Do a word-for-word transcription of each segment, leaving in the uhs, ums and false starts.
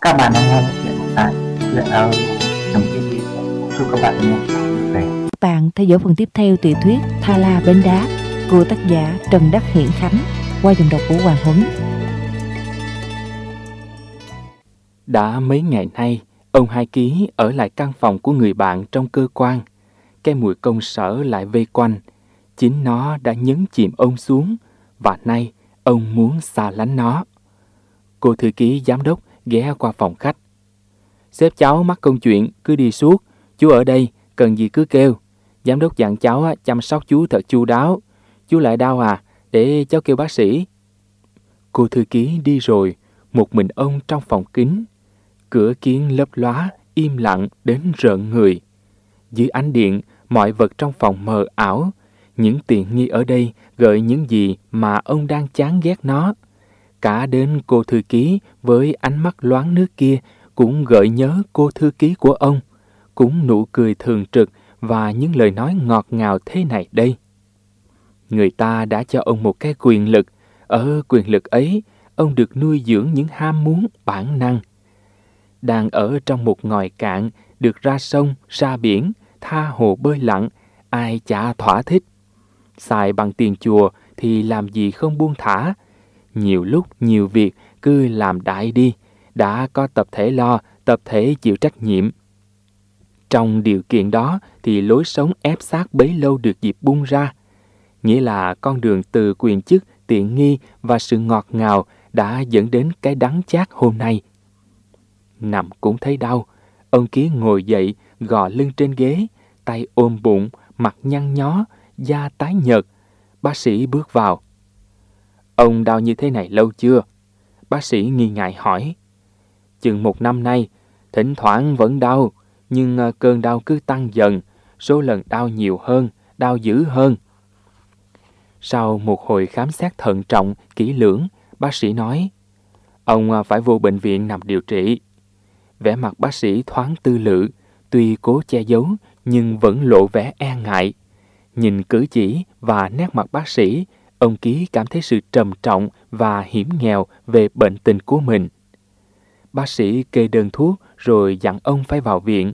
Các bạn đang nghe chuyện tại chuyện audio trong T V. Chúc các bạn nghe vui vẻ. Các bạn theo dõi phần tiếp theo tiểu thuyết Tha La Bến Đá của tác giả Trần Đắc Hiển Khánh qua giọng đọc của Hoàng Huấn. Đã mấy ngày nay, ông Hai Ký ở lại căn phòng của người bạn trong cơ quan. Cái mùi công sở lại vây quanh. Chính nó đã nhấn chìm ông xuống, và nay ông muốn xa lánh nó. Cô thư ký giám đốc ghé qua phòng khách. Sếp cháu mắc công chuyện, cứ đi suốt. Chú ở đây, cần gì cứ kêu. Giám đốc dặn cháu chăm sóc chú thật chu đáo. Chú lại đau à, để cháu kêu bác sĩ. Cô thư ký đi rồi, một mình ông trong phòng kín. Cửa kiến lấp lóa, im lặng đến rợn người. Dưới ánh điện, mọi vật trong phòng mờ ảo. Những tiện nghi ở đây gợi những gì mà ông đang chán ghét nó. Cả đến cô thư ký với ánh mắt loáng nước kia cũng gợi nhớ cô thư ký của ông. Cũng nụ cười thường trực và những lời nói ngọt ngào thế này đây. Người ta đã cho ông một cái quyền lực. Ở quyền lực ấy, ông được nuôi dưỡng những ham muốn bản năng. Đang ở trong một ngòi cạn, được ra sông, ra biển, tha hồ bơi lặn, ai chả thỏa thích. Xài bằng tiền chùa thì làm gì không buông thả. Nhiều lúc, nhiều việc cứ làm đại đi, đã có tập thể lo, tập thể chịu trách nhiệm. Trong điều kiện đó thì lối sống ép sát bấy lâu được dịp bung ra. Nghĩa là con đường từ quyền chức, tiện nghi và sự ngọt ngào đã dẫn đến cái đắng chát hôm nay. Nằm cũng thấy đau, ông Ký ngồi dậy, gò lưng trên ghế, tay ôm bụng, mặt nhăn nhó, da tái nhợt. Bác sĩ bước vào. Ông đau như thế này lâu chưa? Bác sĩ nghi ngại hỏi. Chừng một năm nay, thỉnh thoảng vẫn đau, nhưng cơn đau cứ tăng dần, số lần đau nhiều hơn, đau dữ hơn. Sau một hồi khám xét thận trọng, kỹ lưỡng, bác sĩ nói, ông phải vô bệnh viện nằm điều trị. Vẻ mặt bác sĩ thoáng tư lự, tuy cố che giấu nhưng vẫn lộ vẻ e ngại. Nhìn cử chỉ và nét mặt bác sĩ, ông Ký cảm thấy sự trầm trọng và hiểm nghèo về bệnh tình của mình. Bác sĩ kê đơn thuốc rồi dặn ông phải vào viện.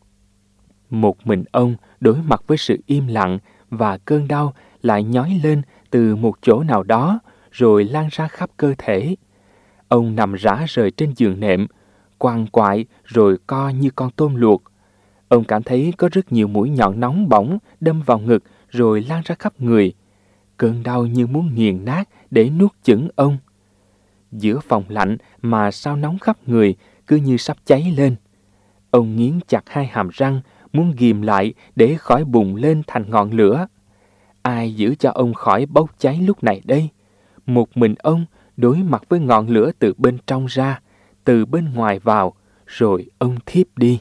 Một mình ông đối mặt với sự im lặng và cơn đau lại nhói lên từ một chỗ nào đó rồi lan ra khắp cơ thể. Ông nằm rã rời trên giường nệm, quằn quại rồi co như con tôm luộc. Ông cảm thấy có rất nhiều mũi nhọn nóng bỏng đâm vào ngực rồi lan ra khắp người. Cơn đau như muốn nghiền nát để nuốt chửng ông. Giữa phòng lạnh mà sao nóng khắp người cứ như sắp cháy lên. Ông nghiến chặt hai hàm răng, muốn ghìm lại để khỏi bùng lên thành ngọn lửa. Ai giữ cho ông khỏi bốc cháy lúc này đây? Một mình ông đối mặt với ngọn lửa từ bên trong ra, từ bên ngoài vào, rồi ông thiếp đi.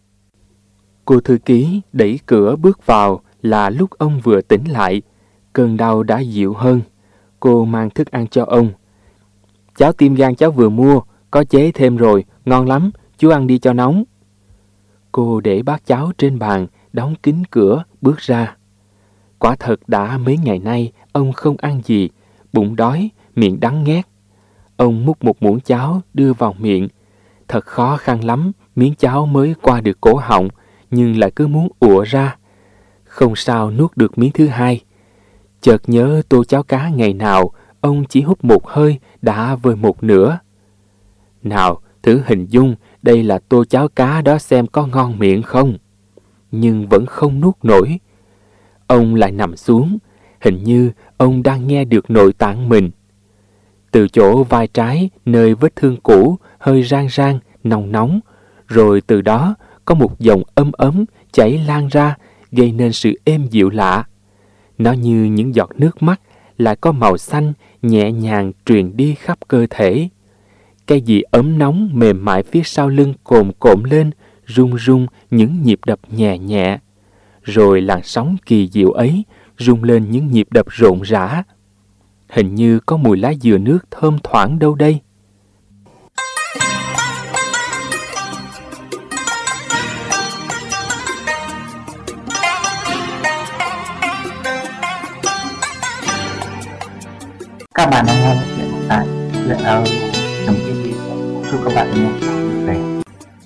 Cô thư ký đẩy cửa bước vào là lúc ông vừa tỉnh lại. Cơn đau đã dịu hơn. Cô mang thức ăn cho ông. Cháo tim gan cháu vừa mua, có chế thêm rồi, ngon lắm, chú ăn đi cho nóng. Cô để bát cháo trên bàn, đóng kín cửa, bước ra. Quả thật đã mấy ngày nay, ông không ăn gì, bụng đói, miệng đắng nghét. Ông múc một muỗng cháo đưa vào miệng. Thật khó khăn lắm, miếng cháo mới qua được cổ họng, nhưng lại cứ muốn ùa ra. Không sao nuốt được miếng thứ hai. Chợt nhớ tô cháo cá ngày nào, ông chỉ hút một hơi đã vơi một nửa. Nào, thử hình dung đây là tô cháo cá đó xem có ngon miệng không. Nhưng vẫn không nuốt nổi. Ông lại nằm xuống, hình như ông đang nghe được nội tạng mình. Từ chỗ vai trái, nơi vết thương cũ, hơi rang rang, nóng nóng, rồi từ đó có một dòng ấm ấm chảy lan ra, gây nên sự êm dịu lạ. Nó như những giọt nước mắt, lại có màu xanh, nhẹ nhàng truyền đi khắp cơ thể. Cái gì ấm nóng mềm mại phía sau lưng cồn cộm lên, rung rung những nhịp đập nhẹ nhẹ. Rồi làn sóng kỳ diệu ấy rung lên những nhịp đập rộn rã. Hình như có mùi lá dừa nước thơm thoảng đâu đây. Các bạn đang nghe chuyện tại chuyện audio trong T V. Chúc các bạn nghe vui vẻ. về.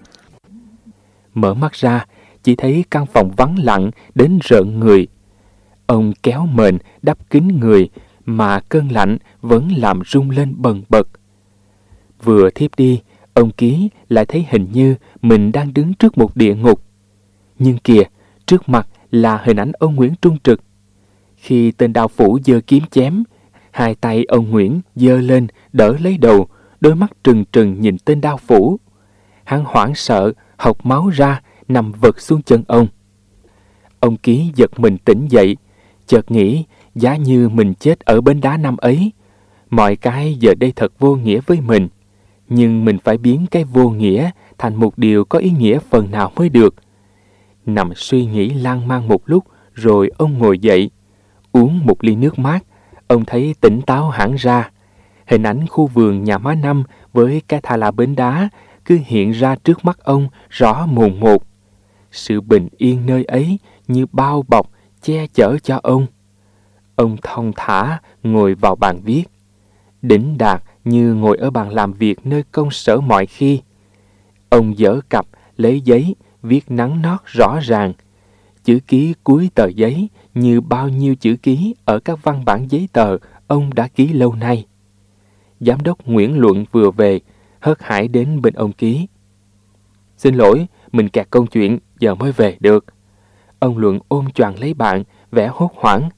Mở mắt ra, chỉ thấy căn phòng vắng lặng đến rợn người. Ông kéo mền đắp kín người mà cơn lạnh vẫn làm rung lên bần bật. Vừa thiếp đi, ông Ký lại thấy hình như mình đang đứng trước một địa ngục. Nhưng kìa, trước mặt là hình ảnh ông Nguyễn Trung Trực. Khi tên đao phủ giơ kiếm chém, hai tay ông Nguyễn giơ lên đỡ lấy đầu, đôi mắt trừng trừng nhìn tên đao phủ. Hắn hoảng sợ, hộc máu ra, nằm vật xuống chân ông. Ông Ký giật mình tỉnh dậy, chợt nghĩ giá như mình chết ở bến đá năm ấy, mọi cái giờ đây thật vô nghĩa với mình. Nhưng mình phải biến cái vô nghĩa thành một điều có ý nghĩa phần nào mới được. Nằm suy nghĩ lan man một lúc, rồi ông ngồi dậy, uống một ly nước mát. Ông thấy tỉnh táo hẳn ra. Hình ảnh khu vườn nhà má Năm với cái Tha La bến đá cứ hiện ra trước mắt ông rõ mồn một. Sự bình yên nơi ấy như bao bọc, che chở cho ông. Ông thong thả ngồi vào bàn viết, đỉnh đạt như ngồi ở bàn làm việc nơi công sở mọi khi. Ông giở cặp lấy giấy viết nắn nót rõ ràng, chữ ký cuối tờ giấy như bao nhiêu chữ ký ở các văn bản giấy tờ ông đã ký lâu nay. Giám đốc Nguyễn Luận vừa về, hớt hải đến bên ông Ký. Xin lỗi, mình kẹt công chuyện, giờ mới về được. Ông Luận ôm choàng lấy bạn, vẻ hốt hoảng.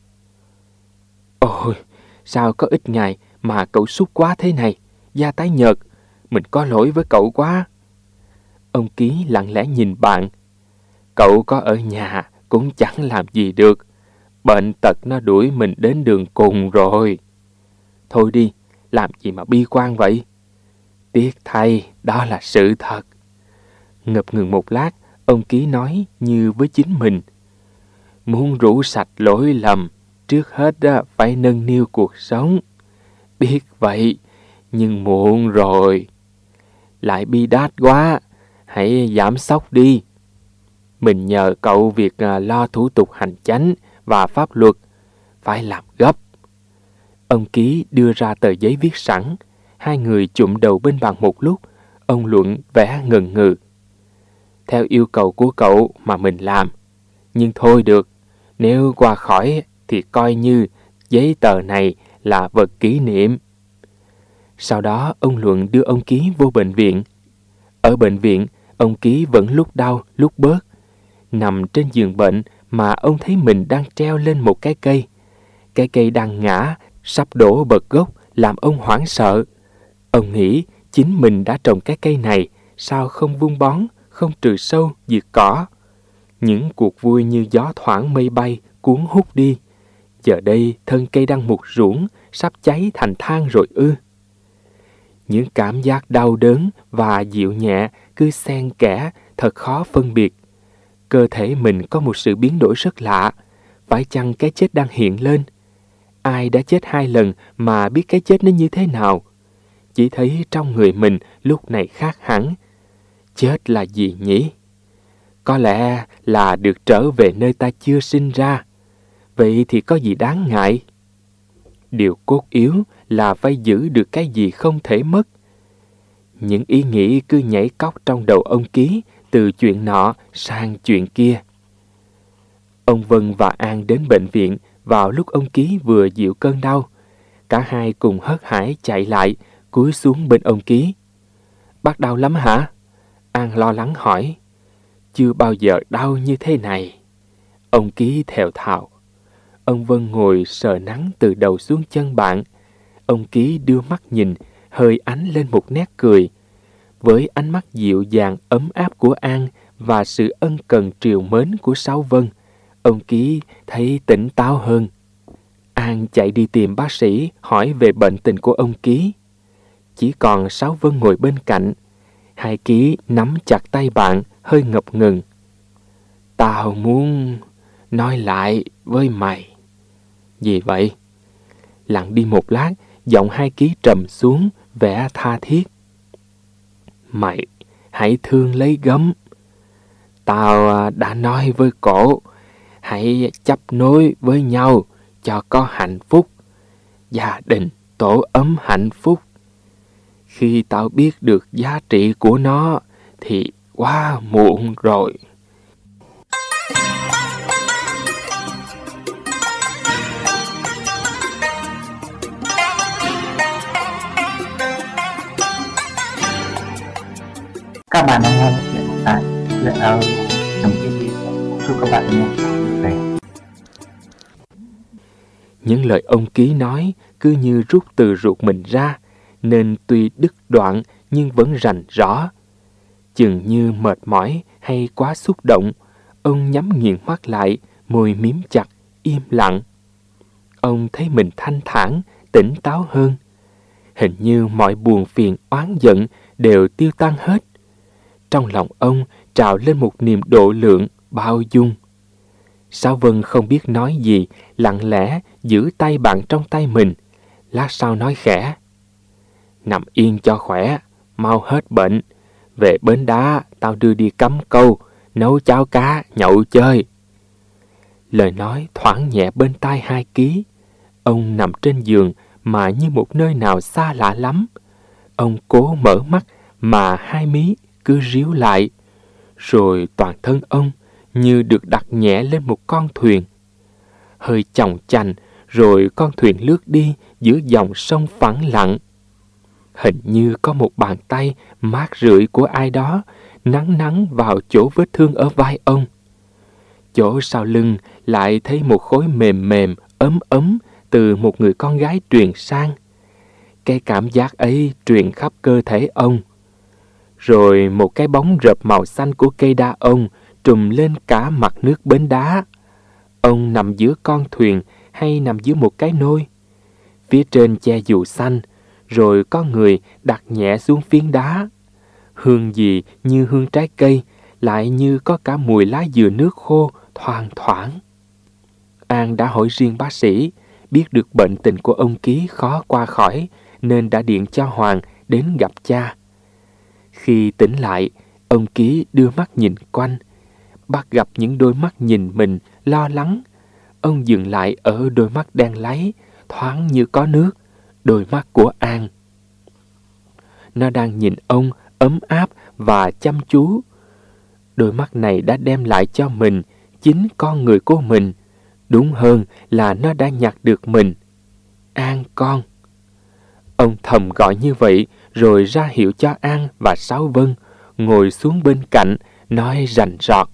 Ôi, sao có ít ngày mà cậu sút quá thế này, da tái nhợt, mình có lỗi với cậu quá. Ông Ký lặng lẽ nhìn bạn. Cậu có ở nhà cũng chẳng làm gì được, bệnh tật nó đuổi mình đến đường cùng rồi. Thôi đi, làm gì mà bi quan vậy? Tiếc thay, đó là sự thật. Ngập ngừng một lát, ông Ký nói như với chính mình. Muốn rũ sạch lỗi lầm, trước hết phải nâng niu cuộc sống. Biết vậy, nhưng muộn rồi. Lại bi đát quá, hãy giảm sốc đi. Mình nhờ cậu việc lo thủ tục hành chánh và pháp luật, phải làm gấp. Ông Ký đưa ra tờ giấy viết sẵn. Hai người chụm đầu bên bàn một lúc. Ông Luận vẻ ngần ngừ. Theo yêu cầu của cậu mà mình làm. Nhưng thôi được, nếu qua khỏi thì coi như giấy tờ này là vật kỷ niệm. Sau đó ông Luận đưa ông Ký vô bệnh viện. Ở bệnh viện, ông Ký vẫn lúc đau lúc bớt. Nằm trên giường bệnh mà ông thấy mình đang treo lên một cái cây. Cái cây đang ngã, sắp đổ bật gốc, làm ông hoảng sợ. Ông nghĩ chính mình đã trồng cái cây này, sao không vun bón, không trừ sâu, diệt cỏ. Những cuộc vui như gió thoảng mây bay, cuốn hút đi. Giờ đây thân cây đang mục ruỗng, sắp cháy thành than rồi ư. Những cảm giác đau đớn và dịu nhẹ cứ xen kẽ, thật khó phân biệt. Cơ thể mình có một sự biến đổi rất lạ. Phải chăng cái chết đang hiện lên? Ai đã chết hai lần mà biết cái chết nó như thế nào? Chỉ thấy trong người mình lúc này khác hẳn. Chết là gì nhỉ? Có lẽ là được trở về nơi ta chưa sinh ra. Vậy thì có gì đáng ngại? Điều cốt yếu là phải giữ được cái gì không thể mất. Những ý nghĩ cứ nhảy cóc trong đầu ông Ký, từ chuyện nọ sang chuyện kia. Ông Vân và An đến bệnh viện vào lúc ông Ký vừa dịu cơn đau. Cả hai cùng hớt hải chạy lại, cúi xuống bên ông Ký. Bác đau lắm hả? An lo lắng hỏi. Chưa bao giờ đau như thế này. Ông Ký thều thào. Ông Vân ngồi sờ nắng từ đầu xuống chân bạn. Ông Ký đưa mắt nhìn, hơi ánh lên một nét cười. Với ánh mắt dịu dàng ấm áp của An và sự ân cần trìu mến của Sáu Vân, ông Ký thấy tỉnh táo hơn. An chạy đi tìm bác sĩ hỏi về bệnh tình của ông Ký. Chỉ còn Sáu Vân ngồi bên cạnh. Hai Ký nắm chặt tay bạn, hơi ngập ngừng. Tao muốn nói lại với mày. Gì vậy? Lặng đi một lát, giọng Hai Ký trầm xuống, vẻ tha thiết. Mày hãy thương lấy gấm. Tao đã nói với cổ, hãy chấp nối với nhau cho có hạnh phúc, gia đình tổ ấm hạnh phúc. Khi tao biết được giá trị của nó thì quá muộn rồi. Các bạn đang nghe chuyện tại chuyện audio chấm tv. Chúc các bạn nghe vui vẻ. Những lời ông Ký nói cứ như rút từ ruột mình ra, nên tuy đứt đoạn nhưng vẫn rành rõ. Chừng như mệt mỏi hay quá xúc động, ông nhắm nghiền mắt lại, môi miếm chặt, im lặng. Ông thấy mình thanh thản, tỉnh táo hơn. Hình như mọi buồn phiền oán giận đều tiêu tan hết. Trong lòng ông trào lên một niềm độ lượng, bao dung. Sáu Vân không biết nói gì, lặng lẽ giữ tay bạn trong tay mình. Lát sau nói khẽ: "Nằm yên cho khỏe, mau hết bệnh. Về bến đá, tao đưa đi cắm câu, nấu cháo cá, nhậu chơi." Lời nói thoảng nhẹ bên tai Hai Ký. Ông nằm trên giường mà như một nơi nào xa lạ lắm. Ông cố mở mắt mà hai mí cứ ríu lại. Rồi toàn thân ông như được đặt nhẹ lên một con thuyền. Hơi chòng chành, rồi con thuyền lướt đi giữa dòng sông phẳng lặng. Hình như có một bàn tay mát rượi của ai đó nắng nắng vào chỗ vết thương ở vai ông. Chỗ sau lưng lại thấy một khối mềm mềm, ấm ấm từ một người con gái truyền sang. Cái cảm giác ấy truyền khắp cơ thể ông. Rồi một cái bóng rợp màu xanh của cây đa ông trùm lên cả mặt nước bến đá. Ông nằm giữa con thuyền hay nằm dưới một cái nôi? Phía trên che dù xanh, rồi có người đặt nhẹ xuống phiến đá. Hương gì như hương trái cây, lại như có cả mùi lá dừa nước khô thoang thoảng. An đã hỏi riêng bác sĩ, biết được bệnh tình của ông Ký khó qua khỏi, nên đã điện cho Hoàng đến gặp cha. Khi tỉnh lại, ông Ký đưa mắt nhìn quanh, bắt gặp những đôi mắt nhìn mình lo lắng. Ông dừng lại ở đôi mắt đen láy, thoáng như có nước, đôi mắt của An. Nó đang nhìn ông ấm áp và chăm chú. Đôi mắt này đã đem lại cho mình chính con người của mình. Đúng hơn là nó đã nhặt được mình. An con. Ông thầm gọi như vậy, rồi ra hiệu cho An và Sáu Vân ngồi xuống bên cạnh, nói rành rọt: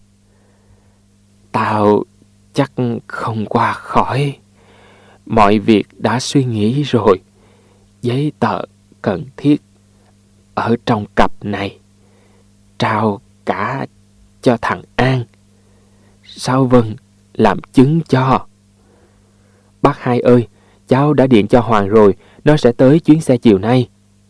"Tao chắc không qua khỏi. Mọi việc đã suy nghĩ rồi. Giấy tờ cần thiết ở trong cặp này. Trao cả cho thằng An. Sáu Vân làm chứng cho." "Bác Hai ơi, cháu đã điện cho Hoàng rồi, nó sẽ tới chuyến xe chiều nay."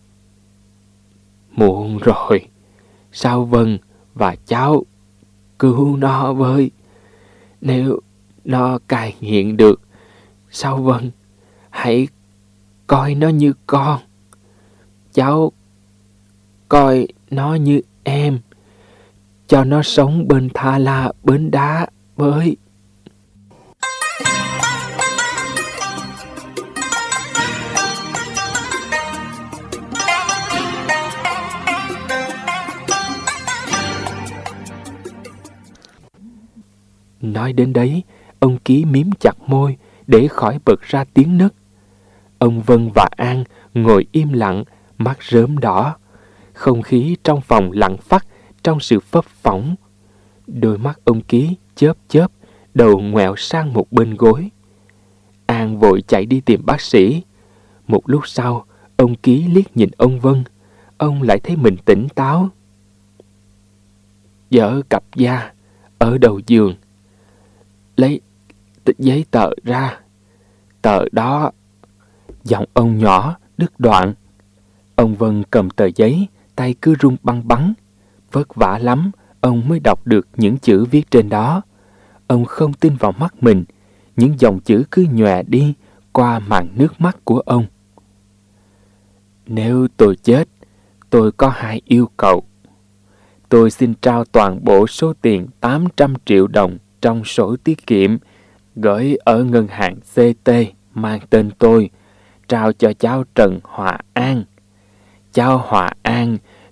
"Muộn rồi. Sáu Vân và cháu cứu nó với. Nếu nó cai nghiện được, Sáu Vân hãy coi nó như con. Cháu coi nó như em. Cho nó sống bên Tha La bến đá với." Nói đến đấy, ông Ký miếm chặt môi để khỏi bật ra tiếng nấc. Ông Vân và An ngồi im lặng, mắt rớm đỏ. Không khí trong phòng lặng phắt trong sự phấp phỏng. Đôi mắt ông Ký chớp chớp, đầu ngoẹo sang một bên gối. An vội chạy đi tìm bác sĩ. Một lúc sau, ông Ký liếc nhìn ông Vân. Ông lại thấy mình tỉnh táo. Dở cặp da ở đầu giường. Lấy giấy tờ ra. Tờ đó. Giọng ông nhỏ, đứt đoạn. Ông Vân cầm tờ giấy, tay cứ run băng bắn. Vất vả lắm, ông mới đọc được những chữ viết trên đó. Ông không tin vào mắt mình. Những dòng chữ cứ nhòe đi qua màn nước mắt của ông. Nếu tôi chết, tôi có hai yêu cầu. Tôi xin trao toàn bộ số tiền tám trăm triệu đồng trong sổ tiết kiệm, gửi ở ngân hàng xê tê mang tên tôi, trao cho cháu Trần Hòa An. Cháu Hòa An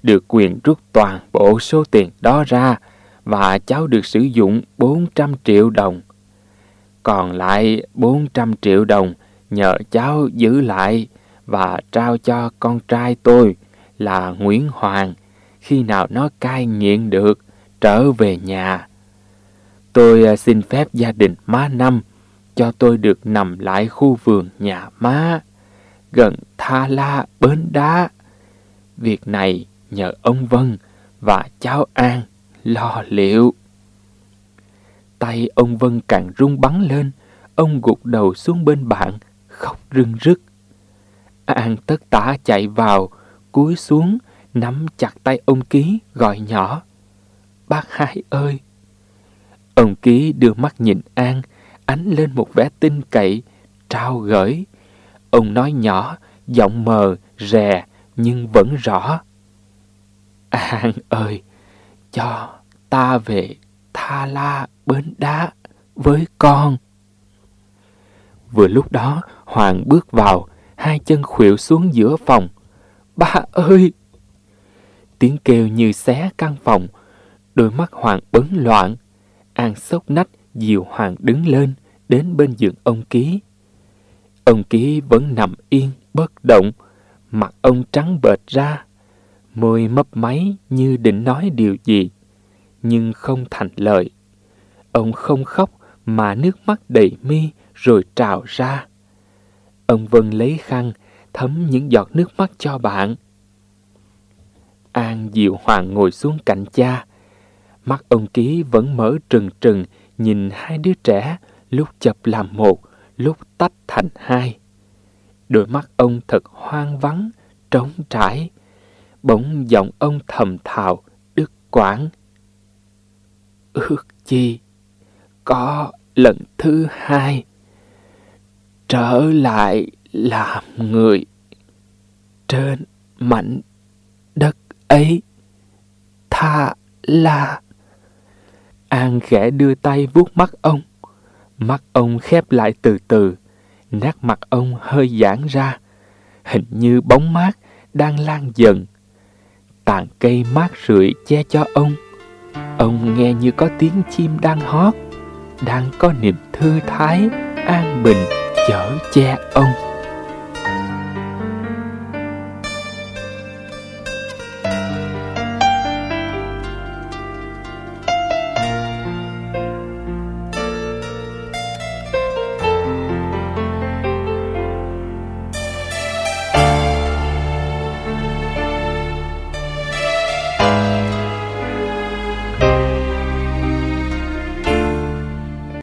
được quyền rút toàn bộ số tiền đó ra và cháu được sử dụng bốn trăm triệu đồng. Còn lại bốn trăm triệu đồng nhờ cháu giữ lại và trao cho con trai tôi là Nguyễn Hoàng khi nào nó cai nghiện được trở về nhà. Tôi xin phép gia đình má Năm cho tôi được nằm lại khu vườn nhà má gần Tha La Bến Đá. Việc này nhờ ông Vân và cháu An lo liệu. Tay ông Vân càng run bắn lên, ông gục đầu xuống bên bạn, khóc rưng rức. An tất tả chạy vào, cúi xuống, nắm chặt tay ông Ký, gọi nhỏ: "Bác hai ơi!" Ông Ký đưa mắt nhìn An, ánh lên một vẻ tin cậy, trao gửi. Ông nói nhỏ, giọng mờ, rè, nhưng vẫn rõ: "An ơi, cho ta về Tha La Bến Đá với con." Vừa lúc đó, Hoàng bước vào, hai chân khuỵu xuống giữa phòng. "Ba ơi!" Tiếng kêu như xé căn phòng. Đôi mắt Hoàng bấn loạn. An xốc nách dìu Hoàng đứng lên, đến bên giường ông Ký. Ông Ký vẫn nằm yên, bất động. Mặt ông trắng bệch ra, môi mấp máy như định nói điều gì, nhưng không thành lời. Ông không khóc mà nước mắt đầy mi rồi trào ra. Ông Vân lấy khăn thấm những giọt nước mắt cho bạn. An dìu Hoàng ngồi xuống cạnh cha. Mắt ông Ký vẫn mở trừng trừng nhìn hai đứa trẻ, lúc chập làm một, lúc tách thành hai. Đôi mắt ông thật hoang vắng, trống trải. Bỗng giọng ông thầm thào, đứt quãng: "Ước chi có lần thứ hai trở lại làm người trên mảnh đất ấy, Tha La." An khẽ đưa tay vuốt mắt ông. Mắt ông khép lại từ từ, nét mặt ông hơi giãn ra, hình như bóng mát đang lan dần. Tàn cây mát rượi che cho ông. Ông nghe như có tiếng chim đang hót, đang có niềm thư thái, an bình chở che ông.